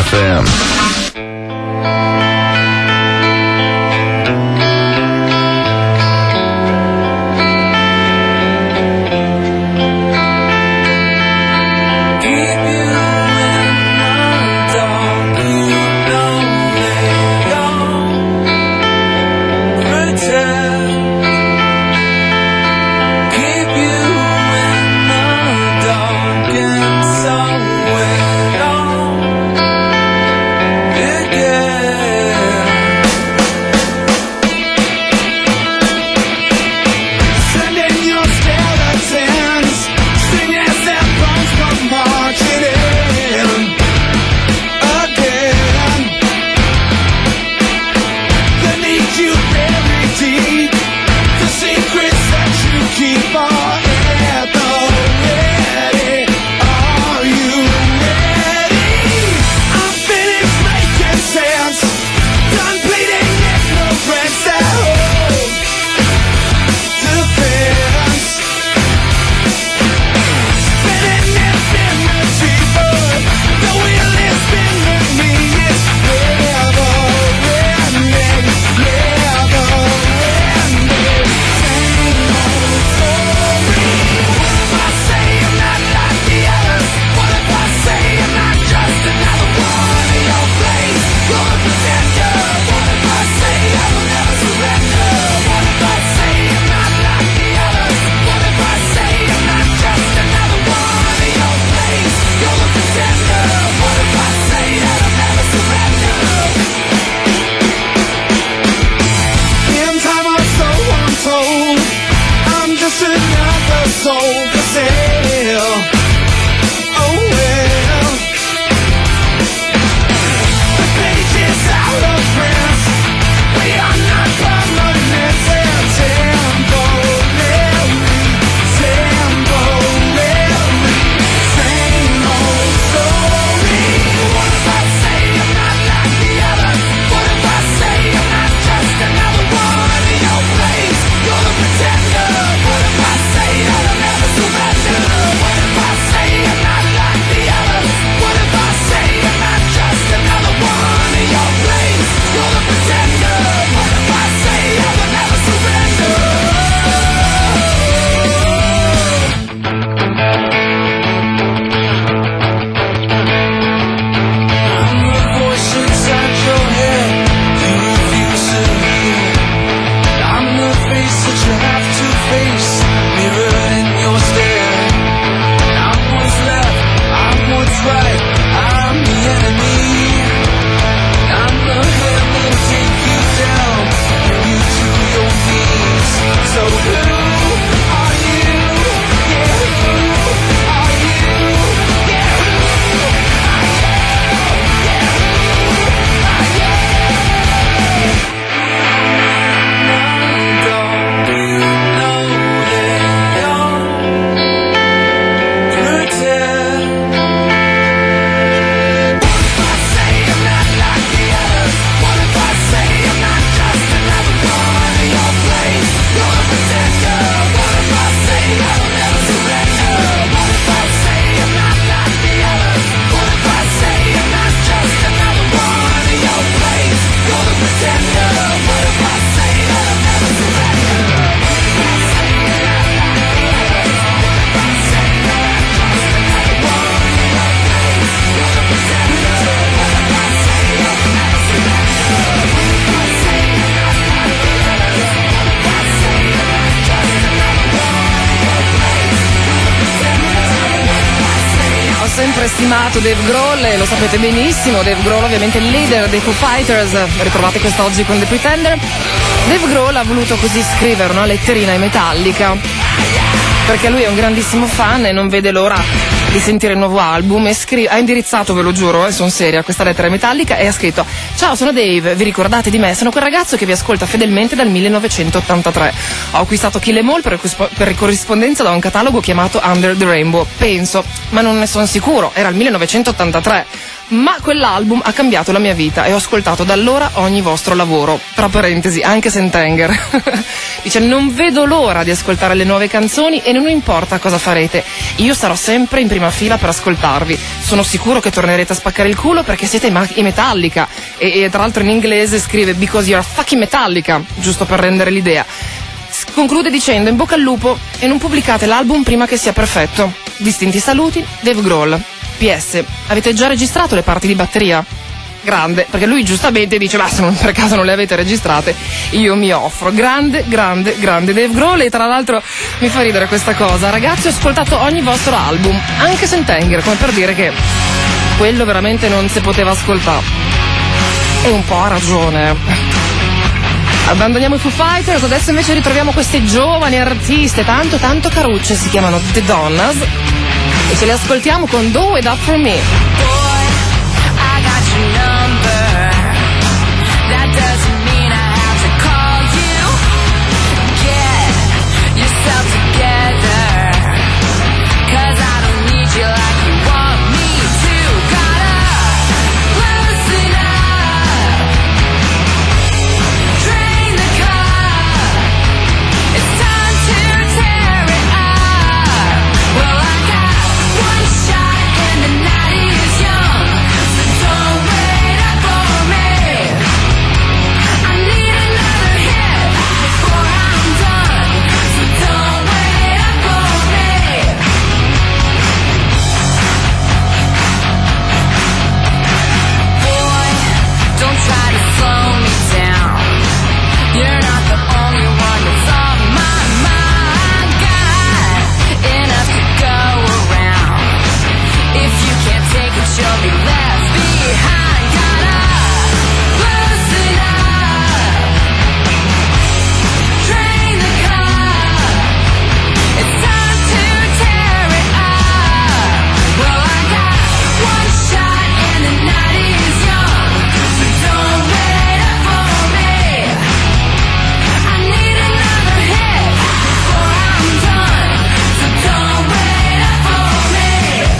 FM. Stimato Dave Grohl, e lo sapete benissimo, Dave Grohl ovviamente il leader dei Foo Fighters, ritrovate quest'oggi con The Pretender. Dave Grohl ha voluto così scrivere una letterina ai Metallica, perché lui è un grandissimo fan e non vede l'ora di sentire il nuovo album, e ha indirizzato, ve lo giuro, sono seria, questa lettera ai Metallica, e ha scritto: ciao, sono Dave, vi ricordate di me? Sono quel ragazzo che vi ascolta fedelmente dal 1983. Ho acquistato Kill 'Em All per corrispondenza da un catalogo chiamato Under the Rainbow, penso, ma non ne sono sicuro, era il 1983. Ma quell'album ha cambiato la mia vita e ho ascoltato da allora ogni vostro lavoro, tra parentesi anche Sentenger. Dice: non vedo l'ora di ascoltare le nuove canzoni e non importa cosa farete, io sarò sempre in prima fila per ascoltarvi. Sono sicuro che tornerete a spaccare il culo perché siete i Metallica, e tra l'altro in inglese scrive because you're fucking Metallica, giusto per rendere l'idea. Conclude dicendo: in bocca al lupo e non pubblicate l'album prima che sia perfetto. Distinti saluti, Dave Grohl. PS, avete già registrato le parti di batteria? Grande, perché lui giustamente dice: ma se per caso non le avete registrate, io mi offro. Grande Dave Grohl. E tra l'altro mi fa ridere questa cosa: ragazzi, ho ascoltato ogni vostro album, anche Sentenger, come per dire che quello veramente non si poteva ascoltare. E un po' ha ragione. Abbandoniamo i Foo Fighters, adesso invece ritroviamo queste giovani artiste tanto carucce, si chiamano The Donnas, e ce le ascoltiamo con Do It Up For Me. Boy, I got your number. That doesn't mean I have to call you. Get yourself together, 'cause I don't need you like you want me to. Gotta loosen up, drain the cup. It's time to tear it up. Well, I got one shot and the night is young, so don't wait up for me. I need another hit before I'm done, so don't wait up for me. Boy, don't try to slow me down. You're not the only one that's on my mind. Got enough to go around. If you can't take it, you'll be left behind. Gotta loosen up, drain the cup. It's time to tear it up. Well, I got one shot and the night is young, so don't wait up for me. I need another hit before I'm done, so don't wait up for me.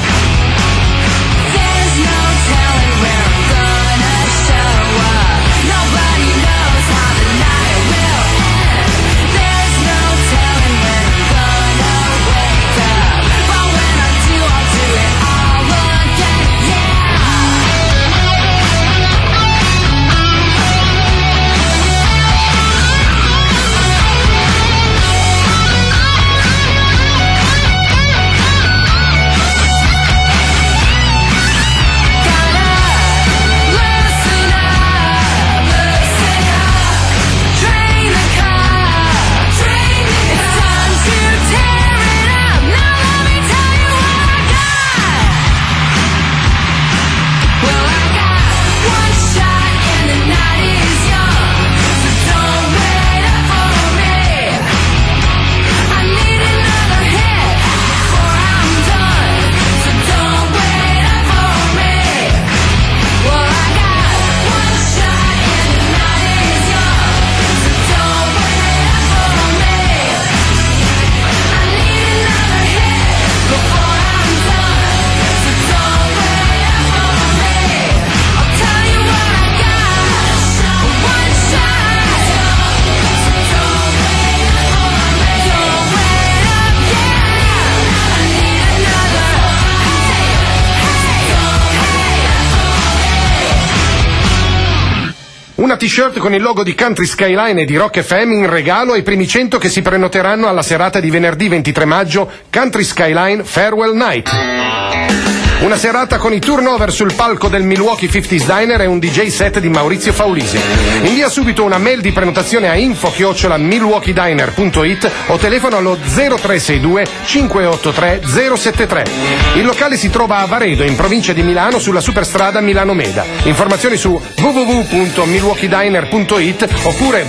There's no telling where I'm gonna show up. Nobody knows how the night will end. There's no telling when I'm gonna wake up, but when I do, I'll do it all again. Gotta loosen up, drain the cup. It's time to tear it up. Now let me tell you what I got. Well, I got one shot and the night is young, so don't wait up for me. I need another hit before I'm done, so don't wait up for me. Well, I got one shot and the night is young, so don't wait up for me. I need another hit before I'm done, so don't wait up for me. I'll tell you what I got, one shot, so don't wait up for me. Don't wait up, yeah, I need another, Una t-shirt con il logo di Country Skyline e di Rock FM in regalo ai primi 100 che si prenoteranno alla serata di venerdì 23 maggio Country Skyline Farewell Night. Una serata con i turnover sul palco del Milwaukee 50s Diner e un DJ set di Maurizio Faulisi. Invia subito una mail di prenotazione a info@milwaukeediner.it o telefono allo 0362 583 073. Il locale si trova a Varedo, in provincia di Milano, sulla superstrada Milano Meda. Informazioni su www.milwaukeediner.it oppure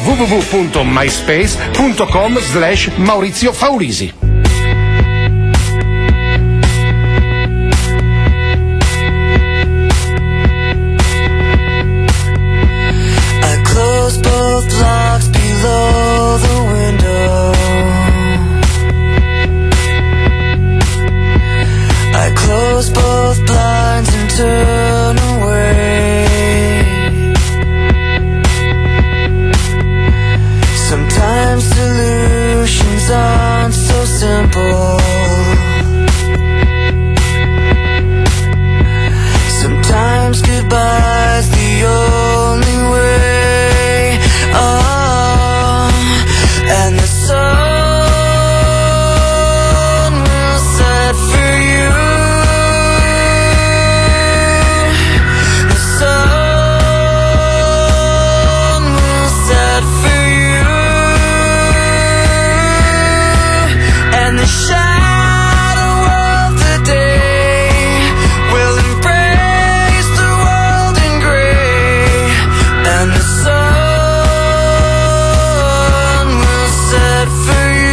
www.myspace.com/Maurizio Faulisi. both locks below the window. solutions aren't so simple. Sometimes goodbye's the only way. Oh, and the sun will set for you. The sun will set for you. And the shadow of the day will embrace the world in gray. And the sun will set for you.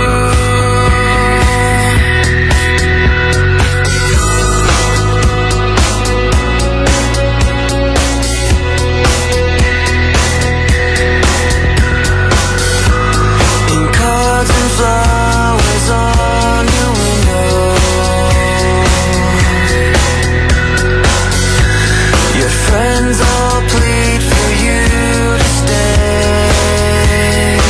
In cards and flowers on your window, your friends all plead for you to stay.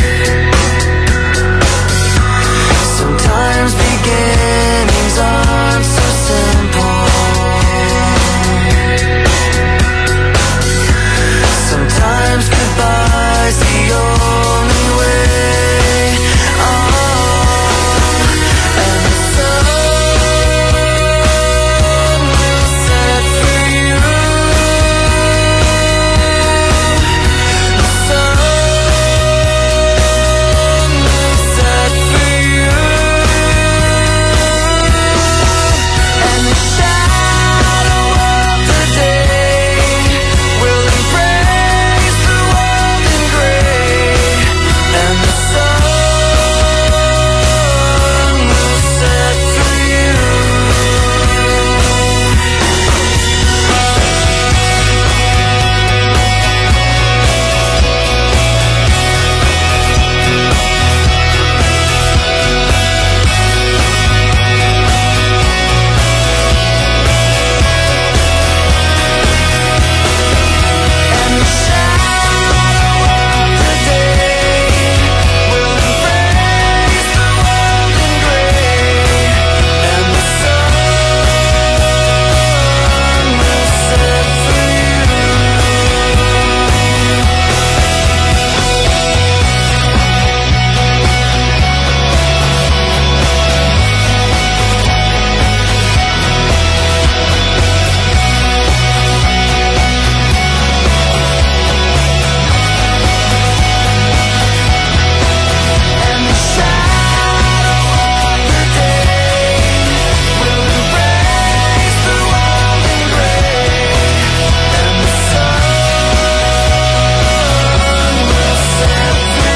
Sometimes beginnings aren't so simple. Sometimes goodbye's the only way. Oh, and the sun will set for you. The sun will set for you. And the shadow of the day will embrace the world in gray. And the sun will set for you. And the shadow of the day will embrace the world in gray. And the sun will set for And the shadow of the day will embrace the world in gray. And the sun will set for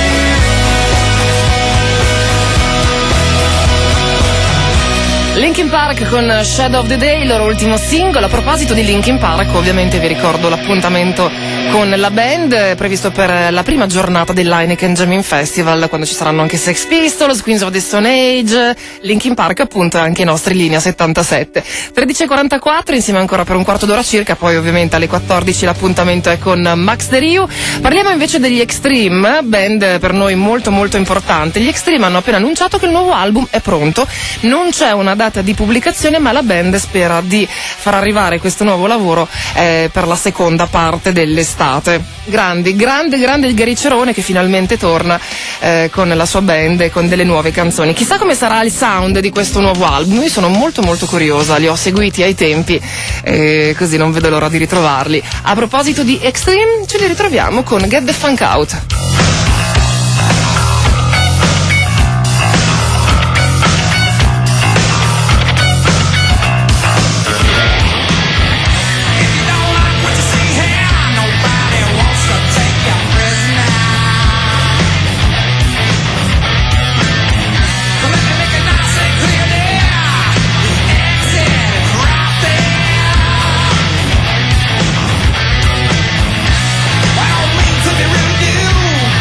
Linkin Park con Shadow of the Day, il loro ultimo singolo. A proposito di Linkin Park, ovviamente vi ricordo l'appuntamento con la band previsto per la prima giornata dell'Heineken Jamming Festival, quando ci saranno anche Sex Pistols, Queens of the Stone Age, Linkin Park appunto e anche i nostri Linea 77. 13.44, insieme ancora per un quarto d'ora circa, poi ovviamente alle 14 l'appuntamento è con Max De Riu. Parliamo invece degli Extreme, band per noi molto molto importante. Gli Extreme hanno appena annunciato che il nuovo album è pronto, non c'è una data di pubblicazione, ma la band spera di far arrivare questo nuovo lavoro per la seconda parte dell'estate. Grande il Gary Cerone che finalmente torna con la sua band e con delle nuove canzoni. Chissà come sarà il sound di questo nuovo album, io sono molto molto curiosa, li ho seguiti ai tempi così non vedo l'ora di ritrovarli. A proposito di Extreme, ce li ritroviamo con Get the Funk Out. Well, me to be real, you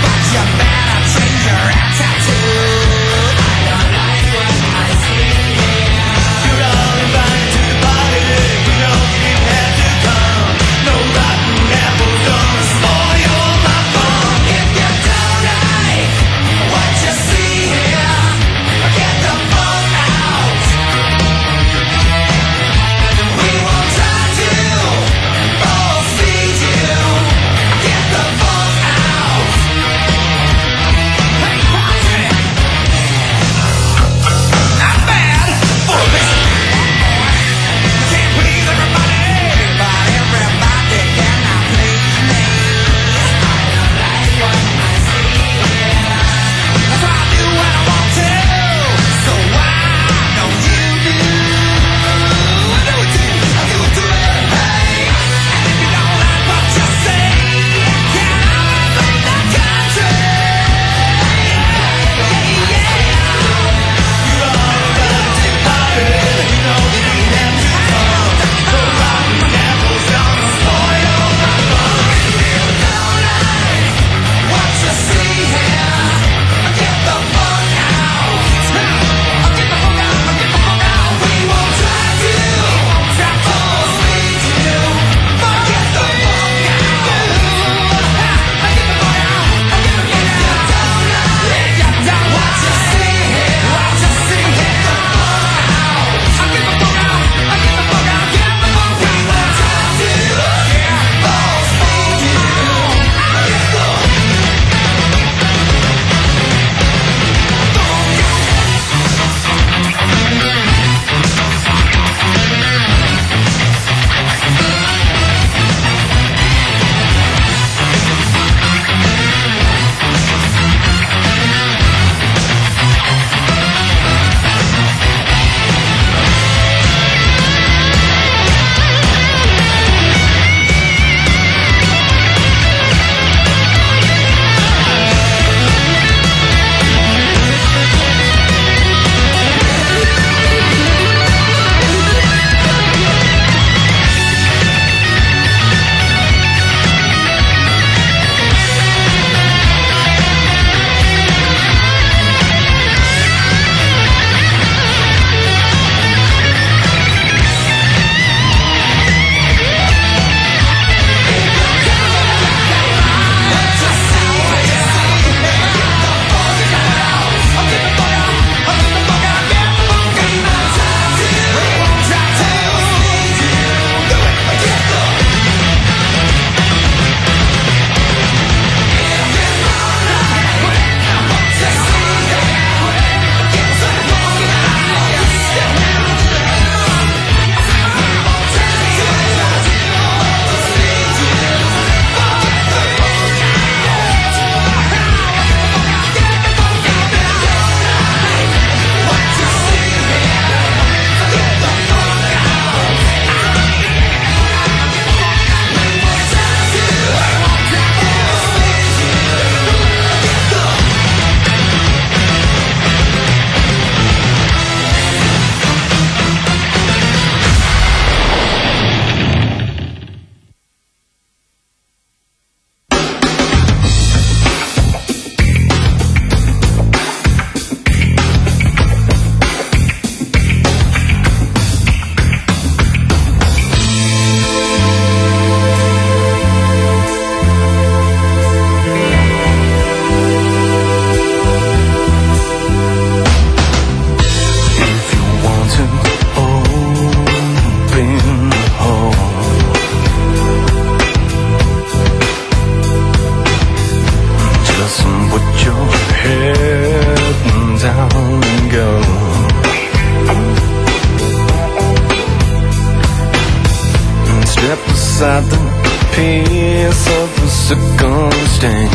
stands.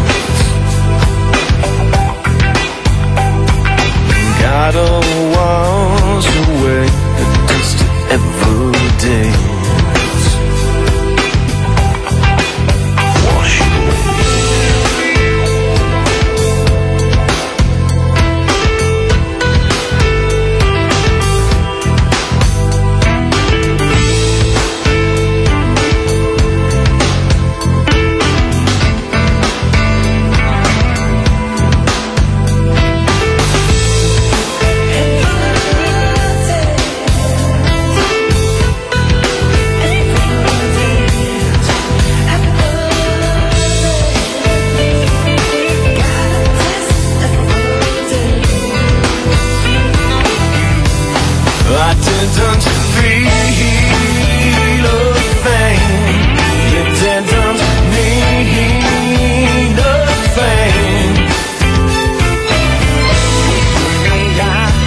Gotta wash away the dust of evidence. Wash it away. I didn't feel a thing. You didn't mean a thing. I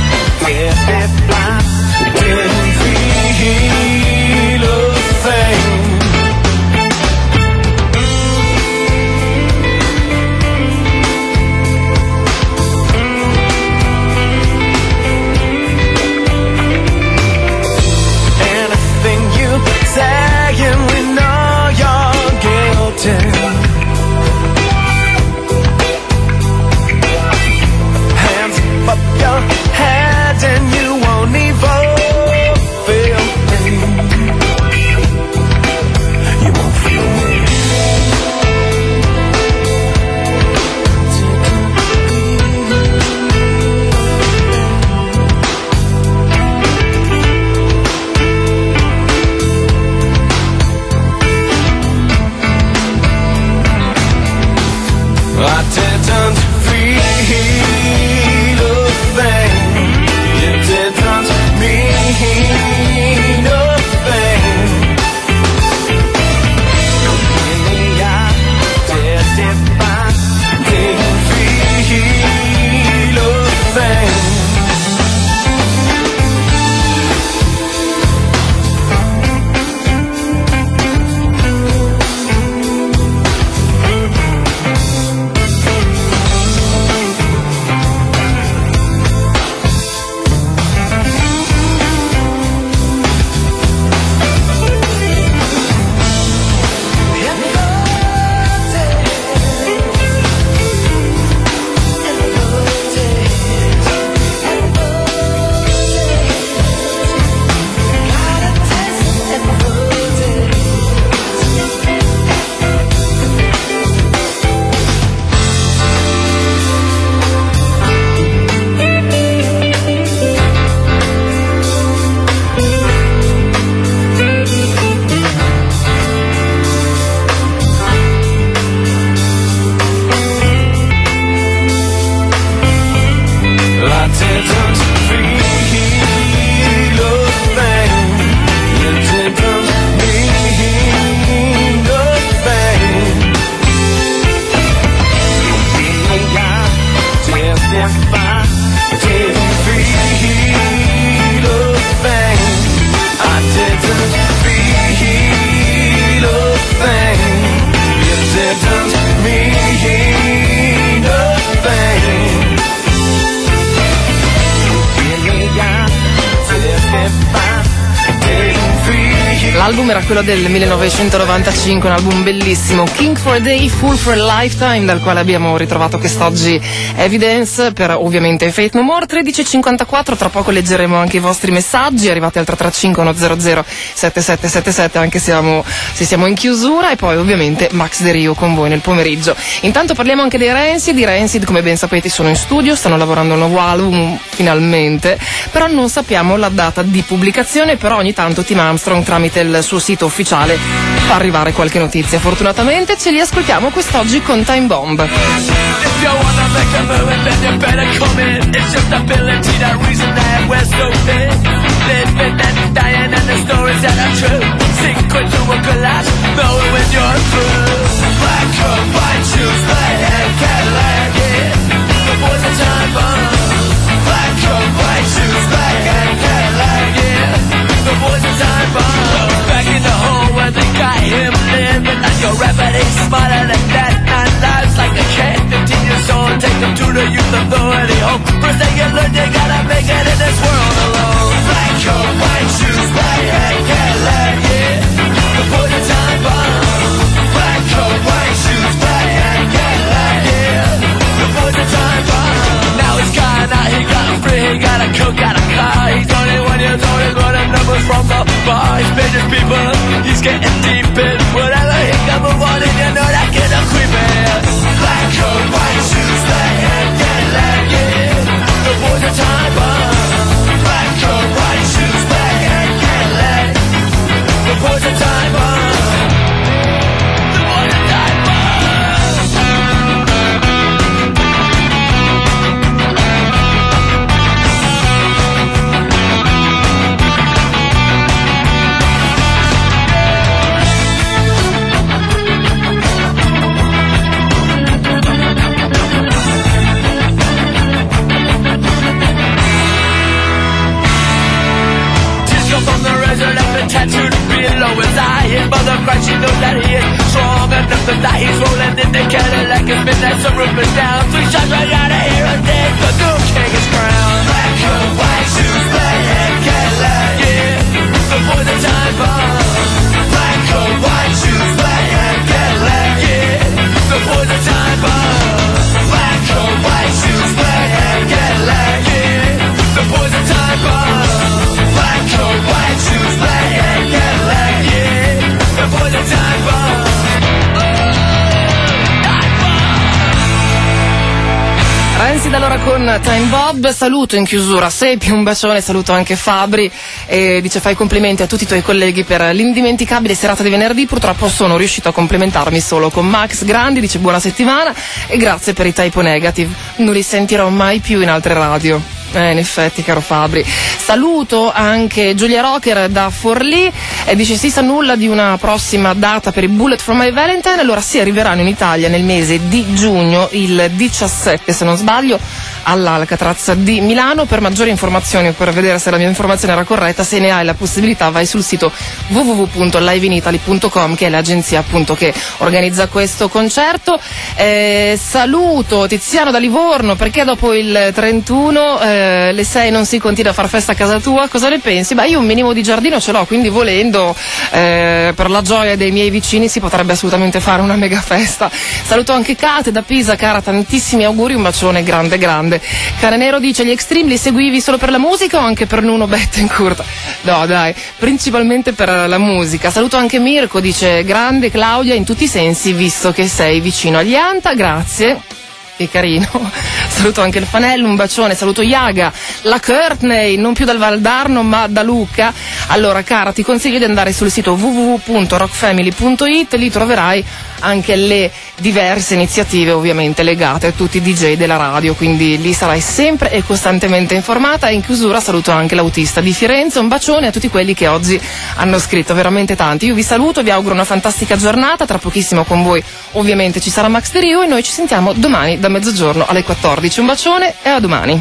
didn't feel a thing. Anything you say and we know you're guilty. Hands up your head and you won't even feel me. You won't feel me. I didn't feel a thing. You didn't mean a thing. I testify, didn't feel a thing. I didn't feel a thing. You didn't mean a thing. I testify, didn't feel a thing. I didn't feel a thing. You didn't mean a thing. L'album era quello del 1995, un album bellissimo, King for a Day, Fool for a Lifetime, dal quale abbiamo ritrovato quest'oggi Evidence per ovviamente Faith No More. 13.54, tra poco leggeremo anche i vostri messaggi, arrivati al 335 100 7777, anche se siamo in chiusura, e poi ovviamente Max De Rio con voi nel pomeriggio. Intanto parliamo anche dei Rancid. I Rancid, come ben sapete, sono in studio, stanno lavorando al nuovo album finalmente, però non sappiamo la data di pubblicazione, però ogni tanto Tim Armstrong tramite il suo sito ufficiale fa arrivare qualche notizia. Fortunatamente ce li ascoltiamo quest'oggi con Time Bomb. If you wanna make a move, then you better come in. It's just ability, that reason that we're so thin. Living and dying, and the stories that are true. Sink into a collapse, knowing when you're through. Black coat, white shoes, light and Cadillac, yeah. The boys are time bomb. Black coat, white shoes, light and Cadillac, yeah. The boys are time bomb. Back in the hole where they got him living, and your remedy smarter than that. to the youth authority home. First thing you learn, you gotta make it in this world alone. Black coat, white shoes, black hat, Cadillac, yeah. Before the time bomb. Black coat, white shoes, black hat, Cadillac, yeah. Before the time bomb. Now he's gone out, he got free, he got a coat, got a car. He's 21 years old, he's running numbers from the bar. He's paid his people, he's getting deep in whatever he can move on, and you know that kid a creepin'. Black coat, white shoes, black hat, Cadillac, yeah. Before the time bomb. Black coat, white shoes, black hat, Cadillac. Before the time bomb. Before the time bomb. Tattooed below his eye. His mother cries, she knows that he is strong enough to die. He's rolling in the Cadillac, his midnight sunroof is down. 3 shots right out of here and then the new king is crowned. Black coat, white shoes, black hat, Cadillac, yeah. Before the time bomb. Black coat, white shoes, black hat, Cadillac, yeah. Before the time bomb. Black coat, white shoes, black hat, Cadillac, yeah. Before the time bomb. Black coat, white shoes, black hat, Cadillac, yeah. Before the time bomb. Rancid allora con Time Bob. Saluto in chiusura Sepi, un bacione, saluto anche Fabri e dice fai complimenti a tutti i tuoi colleghi per l'indimenticabile serata di venerdì. Purtroppo sono riuscito a complimentarmi solo con Max Grandi, dice buona settimana e grazie per i typo negative, non li sentirò mai più in altre radio. In effetti, caro Fabri. Saluto anche Giulia Rocker da Forlì e dice si sa nulla di una prossima data per i Bullet for My Valentine. Allora si arriveranno in Italia nel mese di giugno, il 17 se non sbaglio, all'Alcatraz di Milano. Per maggiori informazioni o per vedere se la mia informazione era corretta, se ne hai la possibilità vai sul sito www.liveinitaly.com, che è l'agenzia appunto che organizza questo concerto. Saluto Tiziano da Livorno, perché dopo il 31 le 6 non si continua a far festa a casa tua, cosa ne pensi? Beh, io un minimo di giardino ce l'ho, quindi volendo per la gioia dei miei vicini si potrebbe assolutamente fare una mega festa. Saluto anche Kate da Pisa, cara, tantissimi auguri, un bacione grande grande. Cane Nero dice gli Extreme li seguivi solo per la musica o anche per Nuno Bettencourt? No dai, principalmente per la musica. Saluto anche Mirko, dice grande Claudia in tutti i sensi visto che sei vicino agli Anta, grazie. Che carino. Saluto anche il Fanello, un bacione. Saluto Iaga, la Courtney, non più dal Valdarno ma da Lucca. Allora cara, ti consiglio di andare sul sito www.rockfamily.it, lì troverai anche le diverse iniziative ovviamente legate a tutti i DJ della radio, quindi lì sarai sempre e costantemente informata. E in chiusura saluto anche l'autista di Firenze, un bacione a tutti quelli che oggi hanno scritto, veramente tanti. Io vi saluto, vi auguro una fantastica giornata, tra pochissimo con voi ovviamente ci sarà Max De Rio e noi ci sentiamo domani da mezzogiorno alle 14. Un bacione e a domani.